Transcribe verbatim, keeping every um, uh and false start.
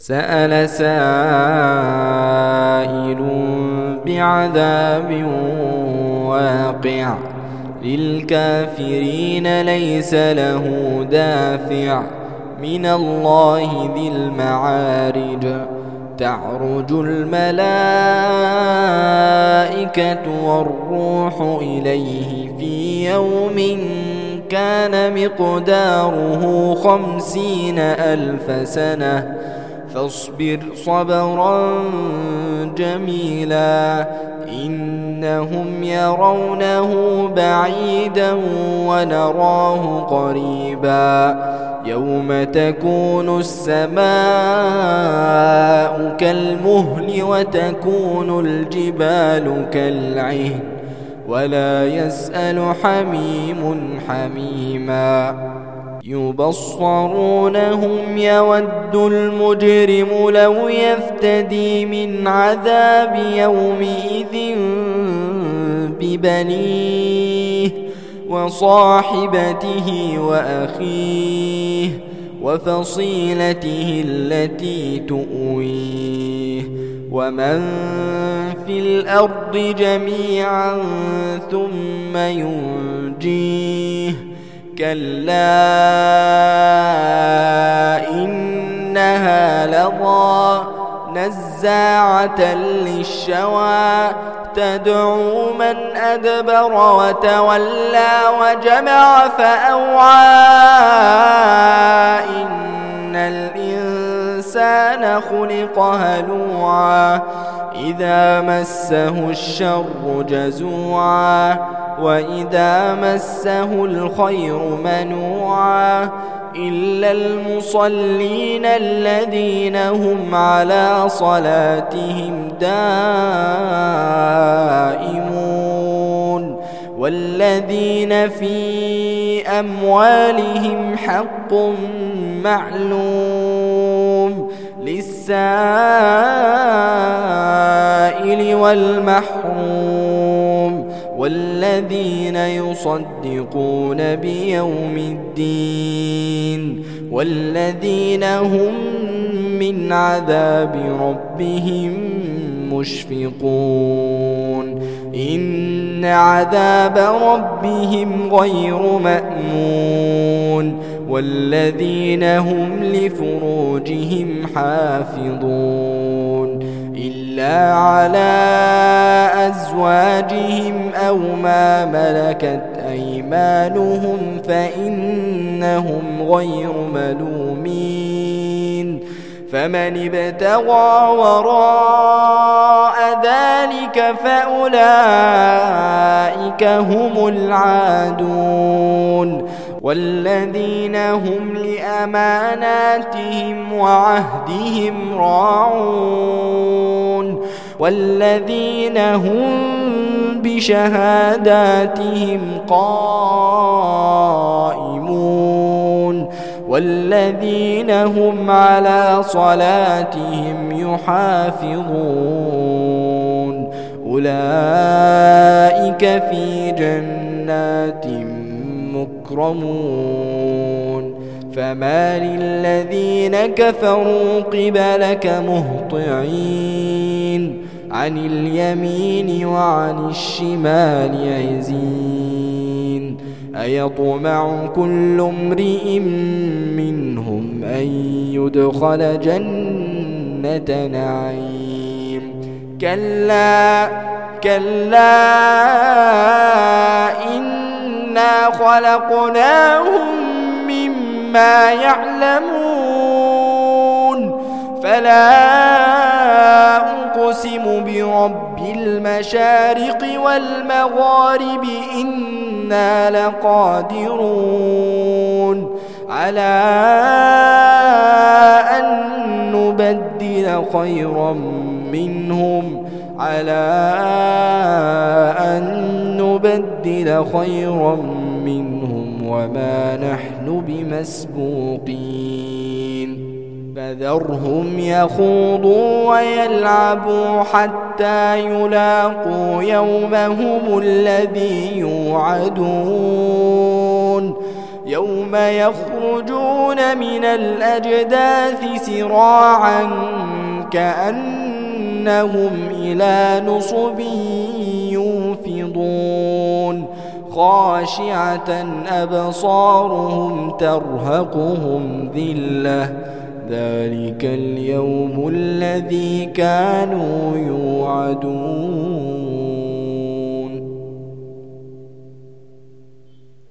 سأل سائل بعذاب واقع للكافرين ليس له دافع من الله ذي المعارج تعرج الملائكة والروح إليه في يوم كان مقداره خمسين ألف سنة فاصبر صبرا جميلا إنهم يرونه بعيدا ونراه قريبا يوم تكون السماء كالمهل وتكون الجبال كالعهن ولا يسأل حميم حميما يبصرونهم يود المجرم لو يفتدي من عذاب يومئذ ببنيه وصاحبته وأخيه وفصيلته التي تؤويه ومن في الأرض جميعا ثم ينجيه كلا إنها لظى نزاعة للشوى تدعو من أدبر وتولى وجمع فأوعى إن الإنسان خلق هلوعا إذا مسه الشر جزوعا وإذا مسه الخير منوعا إلا المصلين الذين هم على صلاتهم دائمون والذين في أموالهم حق معلوم للسائل والمحروم والذين يصدقون بيوم الدين والذين هم من عذاب ربهم مشفقون إن عذاب ربهم غير مأمون والذين هم لفروجهم حافظون إلا على أزواجهم أو ما ملكت أيمانهم فإنهم غير ملومين فمن ابتغى وراء ذلك فأولئك هم العادون والذين هم لأماناتهم وعهدهم راعون والذين هم بشهاداتهم قائمون والذين هم على صلاتهم يحافظون أولئك في جنات مكرمون فما للذين كفروا قبلك مهطعين عن اليمين وعن الشمال عزين أيطمع كل امرئ منهم أن يدخل جنة نعيم كلا كلا إنا خلقناهم مما يعلمون فلا أقسم برب المشارق والمغارب إنا لقادرون على أن نبدل خيرا منهم على أن نبدل خيرا منهم وما نحن بمسبوقين فذرهم يخوضوا ويلعبوا حتى يلاقوا يومهم الذي يوعدون يوم يخرجون من الأجداث سراعا كأنهم إلى نصب يوفضون خاشعة أبصارهم ترهقهم ذلة ذلك اليوم الذي كانوا يوعدون.